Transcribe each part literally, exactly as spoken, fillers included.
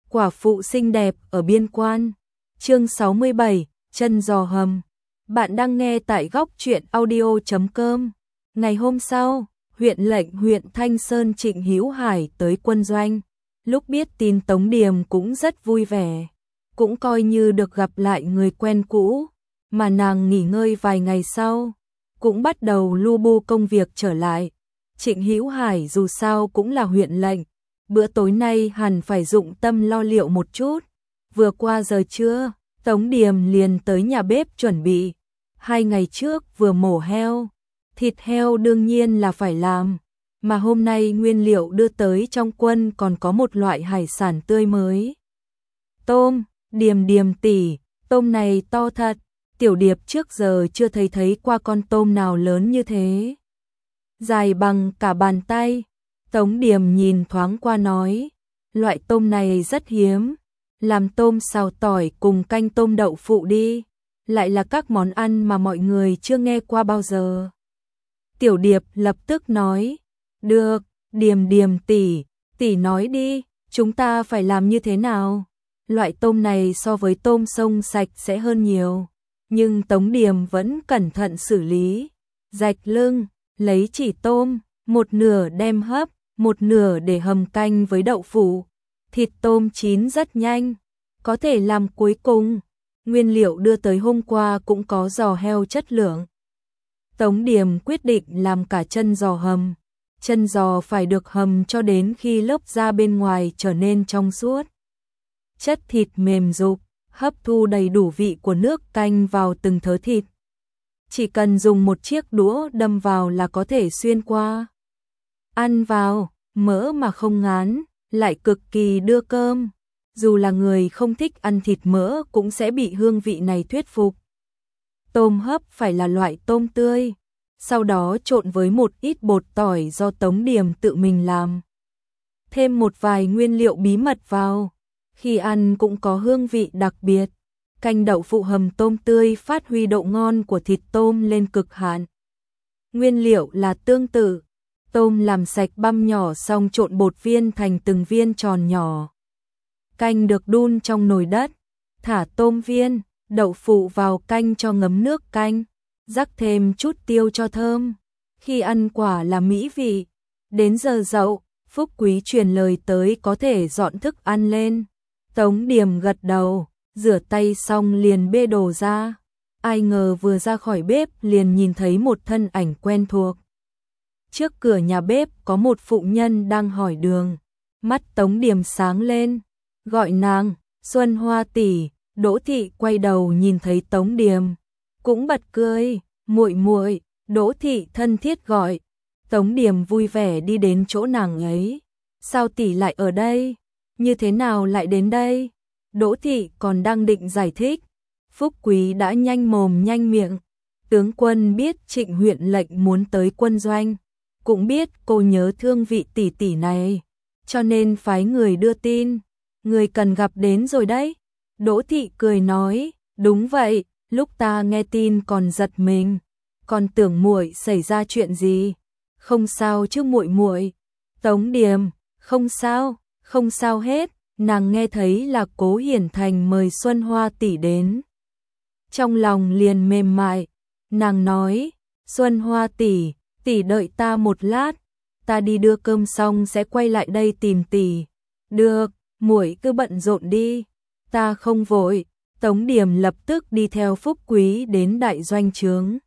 Quả phụ xinh đẹp ở biên quan. Chương sáu mươi bảy, chân giò hầm. Bạn đang nghe tại góc truyện audio chấm com. Ngày hôm sau, huyện lệnh huyện Thanh Sơn Trịnh Hữu Hải tới quân doanh. Lúc biết tin Tống Điềm cũng rất vui vẻ, cũng coi như được gặp lại người quen cũ, mà nàng nghỉ ngơi vài ngày sau, cũng bắt đầu lu bu công việc trở lại. Trịnh Hữu Hải dù sao cũng là huyện lệnh, bữa tối nay hẳn phải dụng tâm lo liệu một chút. Vừa qua giờ trưa, Tống Điềm liền tới nhà bếp chuẩn bị. Hai ngày trước vừa mổ heo, thịt heo đương nhiên là phải làm, mà hôm nay nguyên liệu đưa tới trong quân còn có một loại hải sản tươi mới. Tôm. Điềm Điềm tỷ, tôm này to thật, Tiểu Điệp trước giờ chưa thấy thấy qua con tôm nào lớn như thế. Dài bằng cả bàn tay. Tống Điềm nhìn thoáng qua nói, loại tôm này rất hiếm, làm tôm xào tỏi cùng canh tôm đậu phụ đi, lại là các món ăn mà mọi người chưa nghe qua bao giờ. Tiểu Điệp lập tức nói, được, Điềm Điềm tỷ, tỷ nói đi, chúng ta phải làm như thế nào? Loại tôm này so với tôm sông sạch sẽ hơn nhiều, nhưng Tống Điềm vẫn cẩn thận xử lý, rạch lưng, lấy chỉ tôm, một nửa đem hấp, một nửa để hầm canh với đậu phụ. Thịt tôm chín rất nhanh, có thể làm cuối cùng. Nguyên liệu đưa tới hôm qua cũng có giò heo chất lượng. Tống Điềm quyết định làm cả chân giò hầm. Chân giò phải được hầm cho đến khi lớp da bên ngoài trở nên trong suốt. Chất thịt mềm rục, hấp thu đầy đủ vị của nước canh vào từng thớ thịt. Chỉ cần dùng một chiếc đũa đâm vào là có thể xuyên qua. Ăn vào, mỡ mà không ngán, lại cực kỳ đưa cơm. Dù là người không thích ăn thịt mỡ cũng sẽ bị hương vị này thuyết phục. Tôm hấp phải là loại tôm tươi, sau đó trộn với một ít bột tỏi do Tống Điềm tự mình làm. Thêm một vài nguyên liệu bí mật vào, khi ăn cũng có hương vị đặc biệt. Canh đậu phụ hầm tôm tươi phát huy độ ngon của thịt tôm lên cực hạn. Nguyên liệu là tương tự. Tôm làm sạch băm nhỏ xong trộn bột viên thành từng viên tròn nhỏ. Canh được đun trong nồi đất, thả tôm viên, đậu phụ vào canh cho ngấm nước canh, rắc thêm chút tiêu cho thơm. Khi ăn quả là mỹ vị. Đến giờ dậu, Phúc Quý truyền lời tới có thể dọn thức ăn lên. Tống Điềm gật đầu, rửa tay xong liền bê đồ ra. Ai ngờ vừa ra khỏi bếp liền nhìn thấy một thân ảnh quen thuộc. Trước cửa nhà bếp có một phụ nhân đang hỏi đường. Mắt Tống Điềm sáng lên, gọi nàng, Xuân Hoa tỷ. Đỗ Thị quay đầu nhìn thấy Tống Điềm, cũng bật cười, muội muội. Đỗ Thị thân thiết gọi. Tống Điềm vui vẻ đi đến chỗ nàng ấy. Sao tỷ lại ở đây? Như thế nào lại đến đây? Đỗ Thị còn đang định giải thích, Phúc Quý đã nhanh mồm nhanh miệng. Tướng quân biết Trịnh huyện lệnh muốn tới quân doanh, cũng biết cô nhớ thương vị tỷ tỷ này, cho nên phái người đưa tin. Người cần gặp đến rồi đấy. Đỗ Thị cười nói, đúng vậy, lúc ta nghe tin còn giật mình, còn tưởng muội xảy ra chuyện gì. Không sao chứ muội muội. Tống Điềm, không sao, không sao hết. Nàng nghe thấy là Cố Hiển Thành mời Xuân Hoa tỷ đến, trong lòng liền mềm mại. Nàng nói, Xuân Hoa tỷ, tỷ đợi ta một lát, ta đi đưa cơm xong sẽ quay lại đây tìm tỷ. Được, muội cứ bận rộn đi, ta không vội. Tống Điềm lập tức đi theo Phúc Quý đến đại doanh trướng.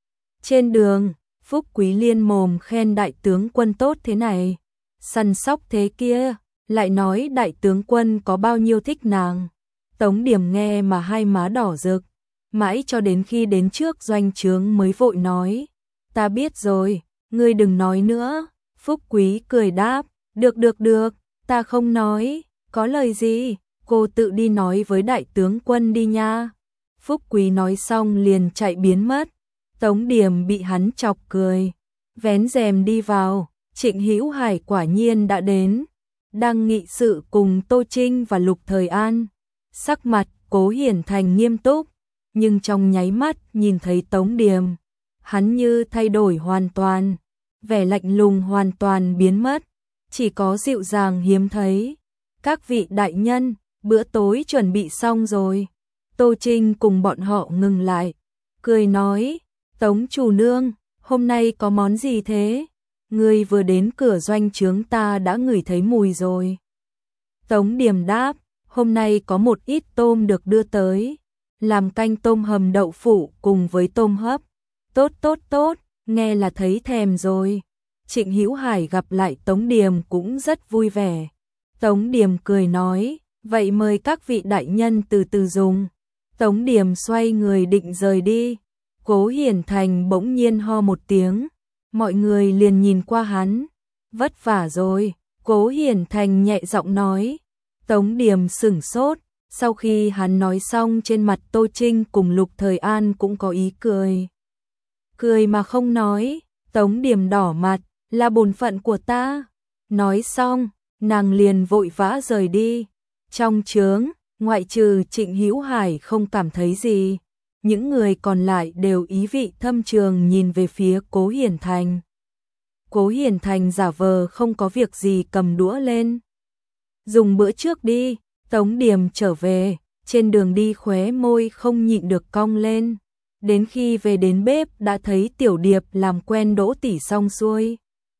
Trên đường, Phúc Quý liên mồm khen đại tướng quân tốt thế này, săn sóc thế kia, lại nói đại tướng quân có bao nhiêu thích nàng. Tống Điềm nghe mà hai má đỏ rực, mãi cho đến khi đến trước doanh trướng mới vội nói, ta biết rồi, ngươi đừng nói nữa. Phúc Quý cười đáp, được được được, ta không nói, có lời gì, cô tự đi nói với đại tướng quân đi nha. Phúc Quý nói xong liền chạy biến mất. Tống Điềm bị hắn chọc cười, vén rèm đi vào. Trịnh Hữu Hải quả nhiên đã đến, đang nghị sự cùng Tô Trinh và Lục Thời An. Sắc mặt Cố Hiển Thành nghiêm túc, nhưng trong nháy mắt nhìn thấy Tống Điềm, hắn như thay đổi hoàn toàn, vẻ lạnh lùng hoàn toàn biến mất, chỉ có dịu dàng hiếm thấy. Các vị đại nhân, bữa tối chuẩn bị xong rồi. Tô Trinh cùng bọn họ ngừng lại, cười nói, Tống chủ nương, hôm nay có món gì thế? Người vừa đến cửa doanh trướng ta đã ngửi thấy mùi rồi. Tống Điềm đáp, hôm nay có một ít tôm được đưa tới, làm canh tôm hầm đậu phụ cùng với tôm hấp. Tốt tốt tốt, nghe là thấy thèm rồi. Trịnh Hữu Hải gặp lại Tống Điềm cũng rất vui vẻ. Tống Điềm cười nói, vậy mời các vị đại nhân từ từ dùng. Tống Điềm xoay người định rời đi. Cố Hiển Thành bỗng nhiên ho một tiếng. Mọi người liền nhìn qua hắn. Vất vả rồi, Cố Hiển Thành nhẹ giọng nói. Tống Điềm sửng sốt. Sau khi hắn nói xong, trên mặt Tô Trinh cùng Lục Thời An cũng có ý cười. Cười mà không nói. Tống Điềm đỏ mặt, là bổn phận của ta. Nói xong, nàng liền vội vã rời đi. Trong trướng, ngoại trừ Trịnh Hữu Hải không cảm thấy gì, những người còn lại đều ý vị thâm trường nhìn về phía Cố Hiển Thành. Cố Hiển Thành giả vờ không có việc gì cầm đũa lên. Dùng bữa trước đi. Tống Điềm trở về, trên đường đi khóe môi không nhịn được cong lên. Đến khi về đến bếp đã thấy Tiểu Điệp làm quen Đỗ tỷ xong xuôi.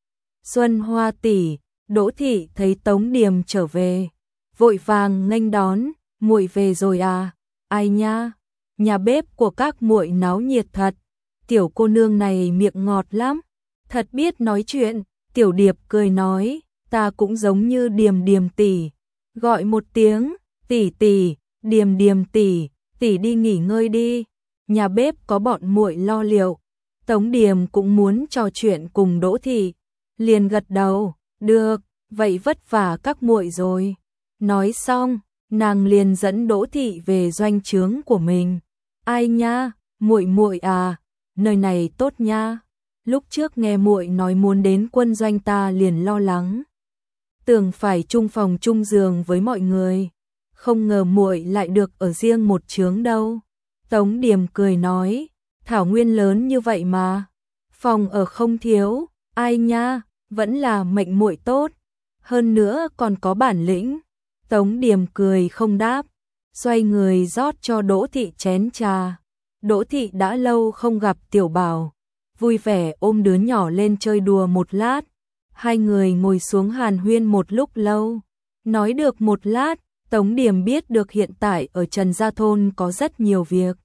Xuân Hoa tỷ, Đỗ thị thấy Tống Điềm trở về, vội vàng nghênh đón, muội về rồi à? Ai nha, nhà bếp của các muội náo nhiệt thật. Tiểu cô nương này miệng ngọt lắm, thật biết nói chuyện. Tiểu Điệp cười nói, ta cũng giống như Điềm Điềm tỷ, gọi một tiếng tỷ tỷ, Điềm Điềm tỷ, tỷ đi nghỉ ngơi đi, nhà bếp có bọn muội lo liệu. Tống Điềm cũng muốn trò chuyện cùng Đỗ thị, liền gật đầu, được, vậy vất vả các muội rồi. Nói xong, nàng liền dẫn Đỗ thị về doanh trướng của mình. Ai nha, muội muội à, nơi này tốt nha. Lúc trước nghe muội nói muốn đến quân doanh ta liền lo lắng, tưởng phải chung phòng chung giường với mọi người, không ngờ muội lại được ở riêng một trướng đâu. Tống Điềm cười nói, thảo nguyên lớn như vậy mà, phòng ở không thiếu. Ai nha, vẫn là mệnh muội tốt, hơn nữa còn có bản lĩnh. Tống Điềm cười không đáp, xoay người rót cho Đỗ thị chén trà. Đỗ thị đã lâu không gặp Tiểu Bảo, vui vẻ ôm đứa nhỏ lên chơi đùa một lát. Hai người ngồi xuống hàn huyên một lúc lâu. Nói được một lát, Tống Điềm biết được hiện tại ở Trần Gia Thôn có rất nhiều việc.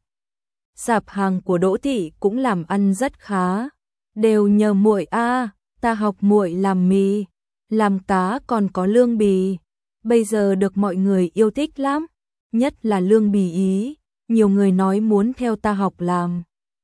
Sạp hàng của Đỗ thị cũng làm ăn rất khá, đều nhờ muội a, ta học muội làm mì, làm cá còn có lương bì, bây giờ được mọi người yêu thích lắm, nhất là lương bì Ý, nhiều người nói muốn theo ta học làm.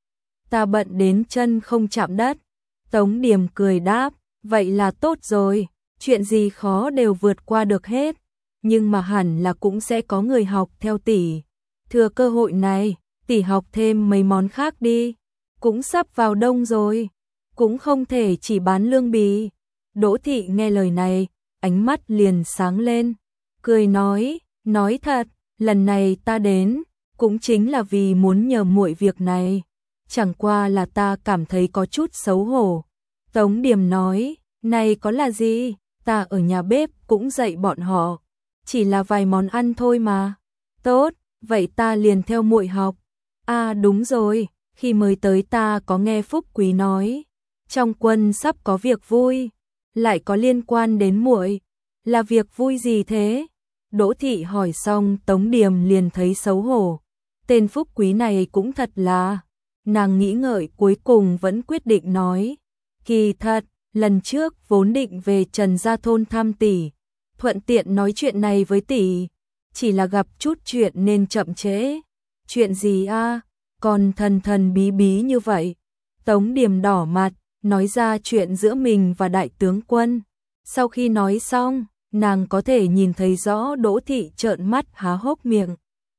Ta bận đến chân không chạm đất. Tống Điềm cười đáp, vậy là tốt rồi, chuyện gì khó đều vượt qua được hết, nhưng mà hẳn là cũng sẽ có người học theo tỷ. Thừa cơ hội này, tỷ học thêm mấy món khác đi, cũng sắp vào đông rồi, cũng không thể chỉ bán lương bì. Đỗ thị nghe lời này, ánh mắt liền sáng lên, cười nói, nói thật, lần này ta đến, cũng chính là vì muốn nhờ muội việc này, chẳng qua là ta cảm thấy có chút xấu hổ. Tống Điềm nói, này có là gì, ta ở nhà bếp cũng dạy bọn họ, chỉ là vài món ăn thôi mà. Tốt, vậy ta liền theo muội học. À đúng rồi, khi mới tới ta có nghe Phúc Quý nói, trong quân sắp có việc vui, lại có liên quan đến muội, là việc vui gì thế? Đỗ thị hỏi xong, Tống Điềm liền thấy xấu hổ. Tên Phúc Quý này cũng thật là, nàng nghĩ ngợi cuối cùng vẫn quyết định nói, kỳ thật, lần trước vốn định về Trần Gia Thôn thăm tỷ, thuận tiện nói chuyện này với tỷ, chỉ là gặp chút chuyện nên chậm trễ. Chuyện gì a? Còn thần thần bí bí như vậy. Tống Điềm đỏ mặt, nói ra chuyện giữa mình và đại tướng quân. Sau khi nói xong, nàng có thể nhìn thấy rõ Đỗ thị trợn mắt há hốc miệng.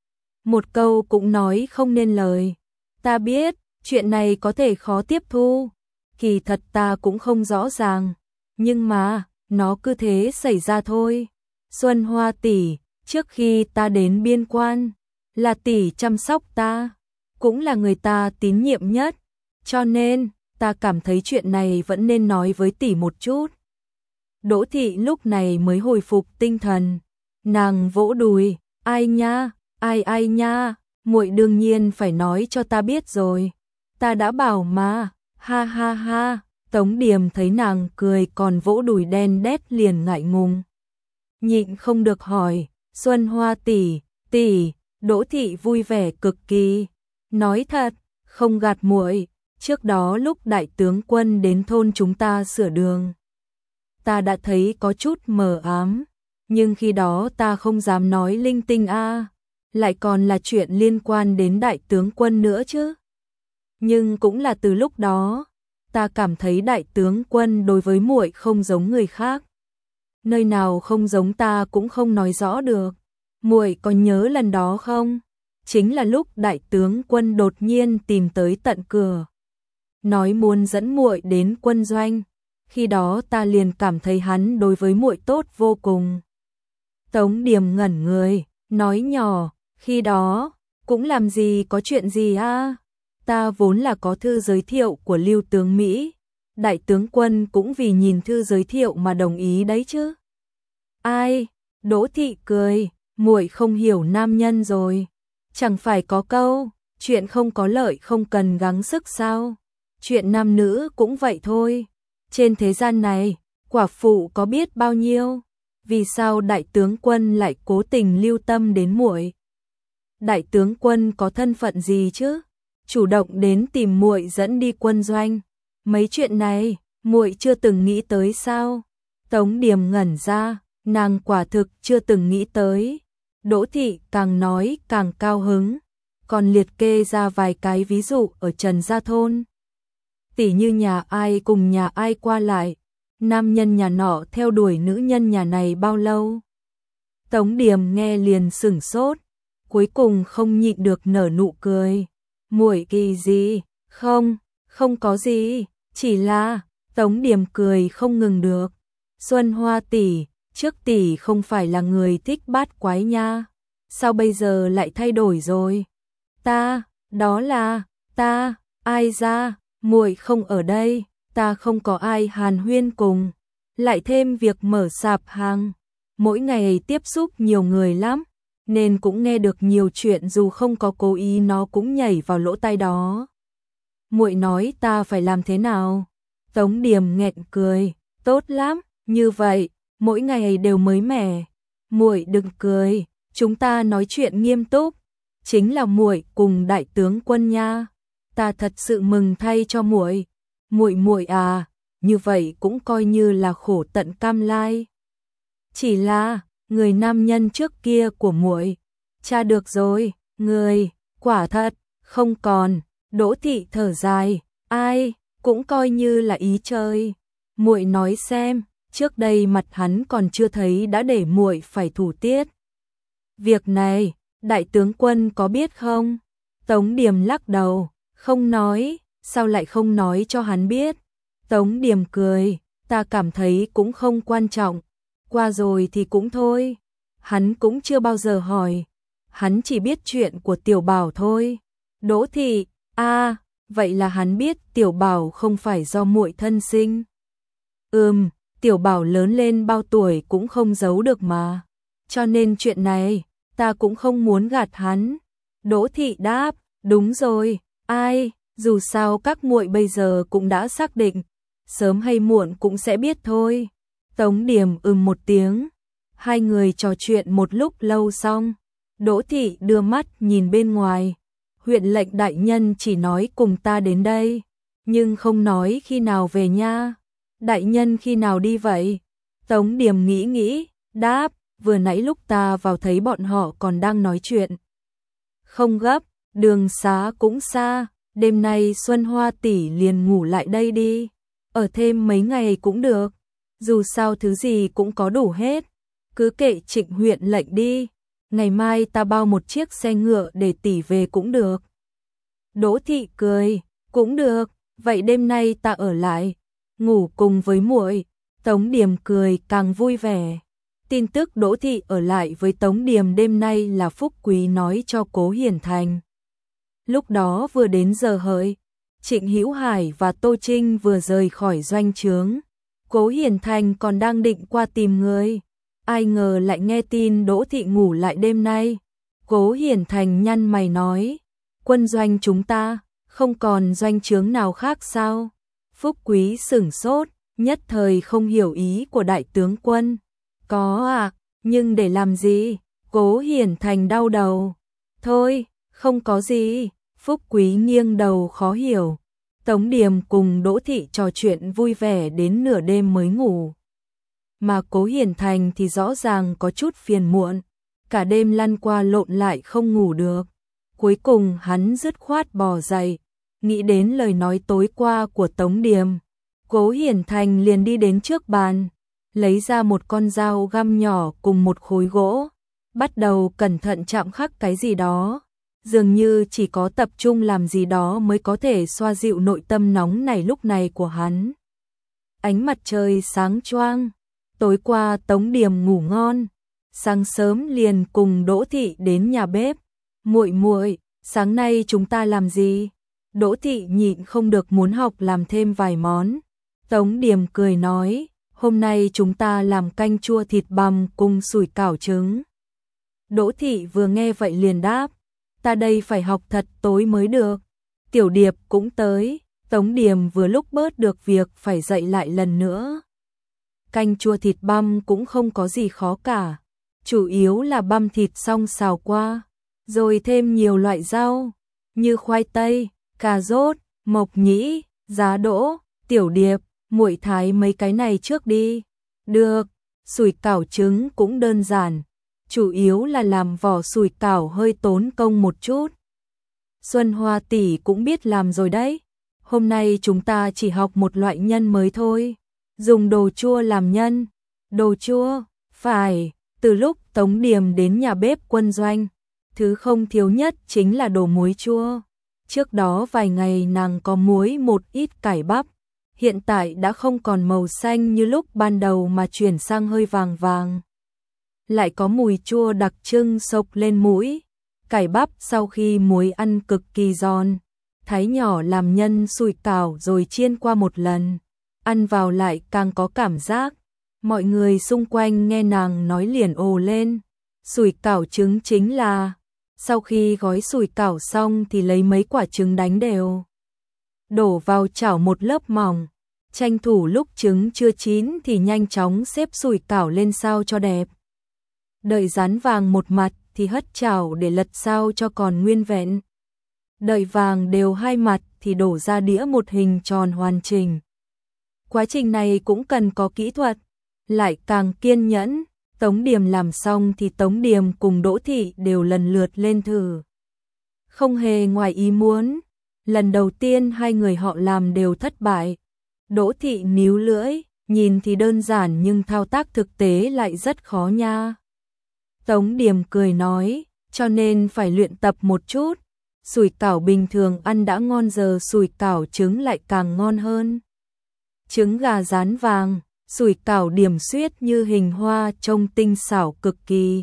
Một câu cũng nói không nên lời. Ta biết, chuyện này có thể khó tiếp thu, kỳ thật ta cũng không rõ ràng, nhưng mà, nó cứ thế xảy ra thôi. Xuân Hoa tỷ, trước khi ta đến biên quan, là tỷ chăm sóc ta, cũng là người ta tín nhiệm nhất, cho nên, ta cảm thấy chuyện này vẫn nên nói với tỷ một chút. Đỗ thị lúc này mới hồi phục tinh thần, Nàng vỗ đùi, ai nha, ai ai nha, muội đương nhiên phải nói cho ta biết rồi. Ta đã bảo mà, ha ha ha. Tống Điềm thấy nàng cười còn vỗ đùi đen đét liền ngại ngùng. Nhịn không được hỏi, Xuân Hoa tỷ, tỷ, Đỗ thị vui vẻ cực kỳ. Nói thật, không gạt muội, trước đó lúc đại tướng quân đến thôn chúng ta sửa đường, ta đã thấy có chút mờ ám, nhưng khi đó ta không dám nói linh tinh a, lại còn là chuyện liên quan đến đại tướng quân nữa chứ. Nhưng cũng là từ lúc đó, ta cảm thấy đại tướng quân đối với muội không giống người khác. Nơi nào không giống ta cũng không nói rõ được. Muội có nhớ lần đó không? Chính là lúc đại tướng quân đột nhiên tìm tới tận cửa, nói muốn dẫn muội đến quân doanh. Khi đó ta liền cảm thấy hắn đối với muội tốt vô cùng. Tống Điềm ngẩn người, nói nhỏ, khi đó, cũng làm gì có chuyện gì a? Ta vốn là có thư giới thiệu của Lưu tướng Mỹ, đại tướng quân cũng vì nhìn thư giới thiệu mà đồng ý đấy chứ. Ai? Đỗ thị cười, muội không hiểu nam nhân rồi. Chẳng phải có câu, chuyện không có lợi không cần gắng sức sao? Chuyện nam nữ cũng vậy thôi. Trên thế gian này, quả phụ có biết bao nhiêu, vì sao đại tướng quân lại cố tình lưu tâm đến muội? Đại tướng quân có thân phận gì chứ? Chủ động đến tìm muội dẫn đi quân doanh. Mấy chuyện này, muội chưa từng nghĩ tới sao? Tống Điềm ngẩn ra, nàng quả thực chưa từng nghĩ tới. Đỗ thị càng nói càng cao hứng, còn liệt kê ra vài cái ví dụ ở Trần Gia thôn. Tỉ như nhà ai cùng nhà ai qua lại, nam nhân nhà nọ theo đuổi nữ nhân nhà này bao lâu. Tống Điềm nghe liền sửng sốt, cuối cùng không nhịn được nở nụ cười. Muội kỳ gì? Không, không có gì, chỉ là, Tống Điềm cười không ngừng được. Xuân Hoa tỷ, trước tỷ không phải là người thích bát quái nha, sao bây giờ lại thay đổi rồi? Ta, đó là, ta, ai ra, muội không ở đây, ta không có ai hàn huyên cùng, lại thêm việc mở sạp hàng, mỗi ngày tiếp xúc nhiều người lắm, nên cũng nghe được nhiều chuyện dù không có cố ý nó cũng nhảy vào lỗ tai đó. Muội nói ta phải làm thế nào? Tống Điềm nghẹn cười, tốt lắm, như vậy, mỗi ngày đều mới mẻ. Muội đừng cười, chúng ta nói chuyện nghiêm túc, chính là muội cùng đại tướng quân nha. Ta thật sự mừng thay cho muội. Muội muội à, như vậy cũng coi như là khổ tận cam lai. Chỉ là, người nam nhân trước kia của muội, cha được rồi, người, quả thật, không còn. Đỗ thị thở dài, ai, cũng coi như là ý chơi. Muội nói xem, trước đây mặt hắn còn chưa thấy đã để muội phải thủ tiết. Việc này, đại tướng quân có biết không? Tống Điềm lắc đầu, không nói, sao lại không nói cho hắn biết? Tống Điềm cười, ta cảm thấy cũng không quan trọng, qua rồi thì cũng thôi. Hắn cũng chưa bao giờ hỏi, hắn chỉ biết chuyện của Tiểu Bảo thôi. Đỗ thị, a, vậy là hắn biết Tiểu Bảo không phải do muội thân sinh. Ừm, Tiểu Bảo lớn lên bao tuổi cũng không giấu được mà. Cho nên chuyện này, ta cũng không muốn gạt hắn. Đỗ thị đáp, đúng rồi, ai, dù sao các muội bây giờ cũng đã xác định, sớm hay muộn cũng sẽ biết thôi. Tống Điềm ừm một tiếng, hai người trò chuyện một lúc lâu xong, Đỗ thị đưa mắt nhìn bên ngoài. Huyện lệnh đại nhân chỉ nói cùng ta đến đây, nhưng không nói khi nào về nha. Đại nhân khi nào đi vậy? Tống Điềm nghĩ nghĩ, đáp, vừa nãy lúc ta vào thấy bọn họ còn đang nói chuyện. Không gấp, đường xá cũng xa, đêm nay Xuân Hoa tỷ liền ngủ lại đây đi, ở thêm mấy ngày cũng được, dù sao thứ gì cũng có đủ hết, cứ kệ Trịnh huyện lệnh đi, ngày mai ta bao một chiếc xe ngựa để tỷ về cũng được. Đỗ thị cười, cũng được, vậy đêm nay ta ở lại, ngủ cùng với muội. Tống Điềm cười càng vui vẻ. Tin tức Đỗ thị ở lại với Tống Điềm đêm nay là Phúc Quý nói cho Cố Hiển Thành. Lúc đó vừa đến giờ hợi, Trịnh Hữu Hải và Tô Trinh vừa rời khỏi doanh trướng. Cố Hiển Thành còn đang định qua tìm người. ai ngờ lại nghe tin Đỗ Thị ngủ lại đêm nay. Cố Hiển Thành nhăn mày nói, quân doanh chúng ta, không còn doanh trướng nào khác sao? Phúc Quý sửng sốt, nhất thời không hiểu ý của đại tướng quân. Có à, nhưng để làm gì? Cố Hiển Thành đau đầu. Thôi, không có gì. Phúc Quý nghiêng đầu khó hiểu. Tống Điềm cùng Đỗ Thị trò chuyện vui vẻ đến nửa đêm mới ngủ. Mà Cố Hiển Thành thì rõ ràng có chút phiền muộn. Cả đêm lăn qua lộn lại không ngủ được. Cuối cùng hắn dứt khoát bò dậy. Nghĩ đến lời nói tối qua của Tống Điềm. Cố Hiển Thành liền đi đến trước bàn. Lấy ra một con dao găm nhỏ cùng một khối gỗ. Bắt đầu cẩn thận chạm khắc cái gì đó. Dường như chỉ có tập trung làm gì đó mới có thể xoa dịu nội tâm nóng này lúc này của hắn. Ánh mặt trời sáng choang. Tối qua Tống Điềm ngủ ngon. Sáng sớm liền cùng Đỗ Thị đến nhà bếp. Muội muội, sáng nay chúng ta làm gì? Đỗ Thị nhịn không được muốn học làm thêm vài món. Tống Điềm cười nói, hôm nay chúng ta làm canh chua thịt bằm cùng sủi cảo trứng. Đỗ Thị vừa nghe vậy liền đáp, ta đây phải học thật tối mới được. Tiểu Điệp cũng tới. Tống Điềm vừa lúc bớt được việc phải dạy lại lần nữa. Canh chua thịt băm cũng không có gì khó cả. Chủ yếu là băm thịt xong xào qua, rồi thêm nhiều loại rau như khoai tây, cà rốt, mộc nhĩ, giá đỗ. Tiểu Điệp, muội thái mấy cái này trước đi. Được. Sủi cảo trứng cũng đơn giản, chủ yếu là làm vỏ sủi cảo hơi tốn công một chút. Xuân Hoa tỷ cũng biết làm rồi đấy. Hôm nay chúng ta chỉ học một loại nhân mới thôi. Dùng đồ chua làm nhân. Đồ chua? Phải. Từ lúc Tống Điềm đến nhà bếp quân doanh, thứ không thiếu nhất chính là đồ muối chua. Trước đó vài ngày nàng có muối một ít cải bắp. Hiện tại đã không còn màu xanh như lúc ban đầu mà chuyển sang hơi vàng vàng. Lại có mùi chua đặc trưng xộc lên mũi. Cải bắp sau khi muối ăn cực kỳ giòn. Thái nhỏ làm nhân sủi cảo rồi chiên qua một lần. Ăn vào lại càng có cảm giác. Mọi người xung quanh nghe nàng nói liền ồ lên. Sủi cảo trứng chính là... Sau khi gói sủi cảo xong thì lấy mấy quả trứng đánh đều. Đổ vào chảo một lớp mỏng. Tranh thủ lúc trứng chưa chín thì nhanh chóng xếp sủi cảo lên sao cho đẹp. Đợi rán vàng một mặt thì hất chảo để lật sao cho còn nguyên vẹn. Đợi vàng đều hai mặt thì đổ ra đĩa một hình tròn hoàn chỉnh. Quá trình này cũng cần có kỹ thuật, lại càng kiên nhẫn. Tống Điềm làm xong thì Tống Điềm cùng Đỗ Thị đều lần lượt lên thử. Không hề ngoài ý muốn, lần đầu tiên hai người họ làm đều thất bại. Đỗ Thị níu lưỡi, nhìn thì đơn giản nhưng thao tác thực tế lại rất khó nha. Tống Điềm cười nói, cho nên phải luyện tập một chút. Sủi cảo bình thường ăn đã ngon giờ sủi cảo trứng lại càng ngon hơn. Trứng gà rán vàng, sủi cảo điểm xuyết như hình hoa trông tinh xảo cực kỳ.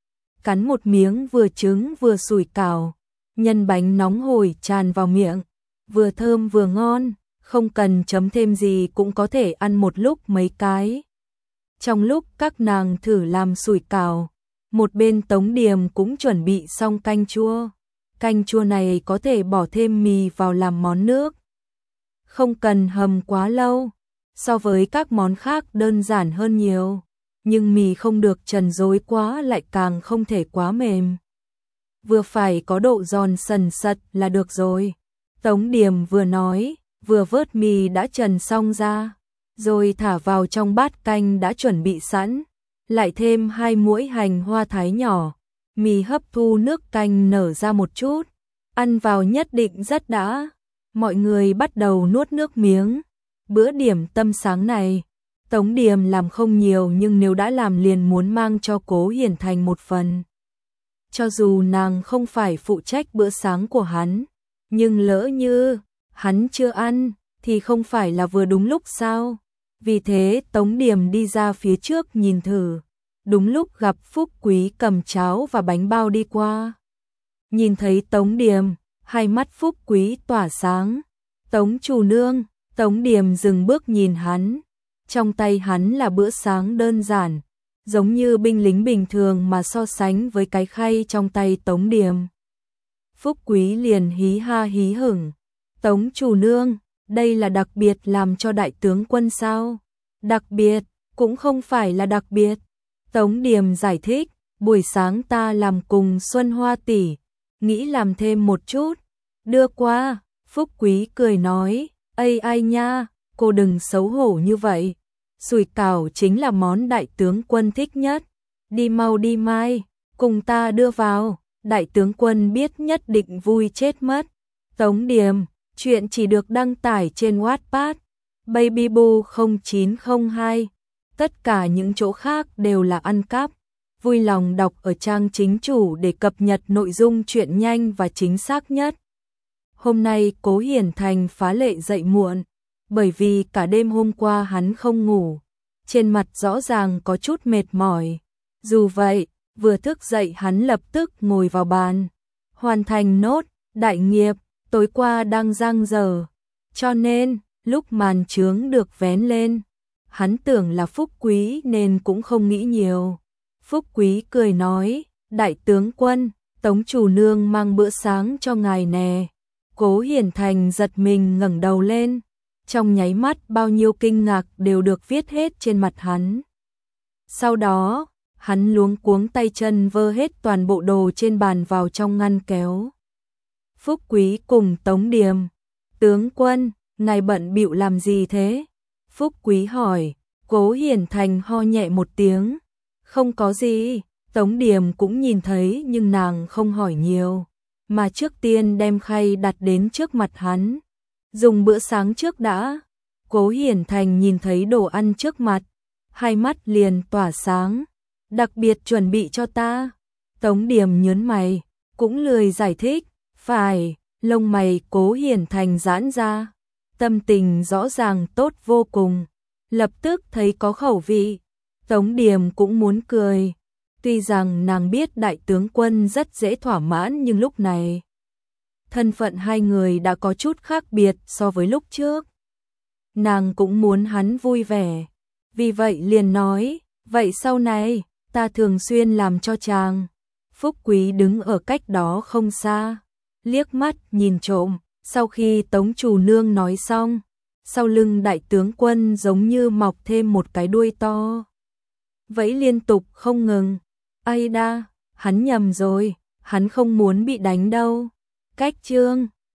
Cắn một miếng vừa trứng vừa sủi cảo, nhân bánh nóng hổi tràn vào miệng, vừa thơm vừa ngon, không cần chấm thêm gì cũng có thể ăn một lúc mấy cái. Trong lúc các nàng thử làm sủi cảo, một bên Tống Điềm cũng chuẩn bị xong canh chua. Canh chua này có thể bỏ thêm mì vào làm món nước. Không cần hầm quá lâu, so với các món khác đơn giản hơn nhiều. Nhưng mì không được trần rối quá lại càng không thể quá mềm. Vừa phải có độ giòn sần sật là được rồi. Tống Điềm vừa nói, vừa vớt mì đã trần xong ra, rồi thả vào trong bát canh đã chuẩn bị sẵn. Lại thêm hai muỗng hành hoa thái nhỏ. Mì hấp thu nước canh nở ra một chút, ăn vào nhất định rất đã. Mọi người bắt đầu nuốt nước miếng. Bữa điểm tâm sáng này, Tống Điềm làm không nhiều nhưng nếu đã làm liền muốn mang cho Cố Hiển Thành một phần. Cho dù nàng không phải phụ trách bữa sáng của hắn, nhưng lỡ như hắn chưa ăn thì không phải là vừa đúng lúc sao? Vì thế Tống Điềm đi ra phía trước nhìn thử. Đúng lúc gặp Phúc Quý cầm cháo và bánh bao đi qua. Nhìn thấy Tống Điềm, hai mắt Phúc Quý tỏa sáng. Tống chủ nương. Tống Điềm dừng bước nhìn hắn. Trong tay hắn là bữa sáng đơn giản, giống như binh lính bình thường mà so sánh với cái khay trong tay Tống Điềm. Phúc Quý liền hí ha hí hửng. Tống chủ nương, đây là đặc biệt làm cho đại tướng quân sao? Đặc biệt, cũng không phải là đặc biệt. Tống Điềm giải thích, buổi sáng ta làm cùng Xuân Hoa tỷ, nghĩ làm thêm một chút. Đưa qua, Phúc Quý cười nói, ây ai nha, cô đừng xấu hổ như vậy. Sủi cảo chính là món đại tướng quân thích nhất. Đi mau đi mai, cùng ta đưa vào, đại tướng quân biết nhất định vui chết mất. Tống Điềm, chuyện chỉ được đăng tải trên Wattpad, Babyboo không chín không hai. Tất cả những chỗ khác đều là ăn cắp. Vui lòng đọc ở trang chính chủ để cập nhật nội dung truyện nhanh và chính xác nhất. Hôm nay Cố Hiển Thành phá lệ dậy muộn, bởi vì cả đêm hôm qua hắn không ngủ, trên mặt rõ ràng có chút mệt mỏi. Dù vậy, vừa thức dậy hắn lập tức ngồi vào bàn, hoàn thành nốt đại nghiệp tối qua đang dang dở. Cho nên, lúc màn chướng được vén lên, hắn tưởng là Phúc Quý nên cũng không nghĩ nhiều. Phúc Quý cười nói, đại tướng quân, Tống chủ nương mang bữa sáng cho ngài nè. Cố Hiển Thành giật mình ngẩng đầu lên, trong nháy mắt bao nhiêu kinh ngạc đều được viết hết trên mặt hắn. Sau đó, hắn luống cuống tay chân vơ hết toàn bộ đồ trên bàn vào trong ngăn kéo. Phúc Quý cùng Tống Điềm, tướng quân, ngài bận bịu làm gì thế? Phúc Quý hỏi. Cố Hiển Thành ho nhẹ một tiếng, không có gì. Tống Điềm cũng nhìn thấy nhưng nàng không hỏi nhiều, mà trước tiên đem khay đặt đến trước mặt hắn. Dùng bữa sáng trước đã. Cố Hiển Thành nhìn thấy đồ ăn trước mặt, hai mắt liền tỏa sáng. Đặc biệt chuẩn bị cho ta. Tống Điềm nhớn mày, cũng lười giải thích. Phải, lông mày Cố Hiển Thành giãn ra, tâm tình rõ ràng tốt vô cùng, lập tức thấy có khẩu vị. Tống Điềm cũng muốn cười, tuy rằng nàng biết đại tướng quân rất dễ thỏa mãn nhưng lúc này thân phận hai người đã có chút khác biệt so với lúc trước. Nàng cũng muốn hắn vui vẻ, vì vậy liền nói, vậy sau này ta thường xuyên làm cho chàng. Phúc Quý đứng ở cách đó không xa, liếc mắt nhìn trộm. Sau khi Tống chủ nương nói xong, sau lưng đại tướng quân giống như mọc thêm một cái đuôi to, vẫy liên tục không ngừng. Ai đa, hắn nhầm rồi, hắn không muốn bị đánh đâu. Cách chương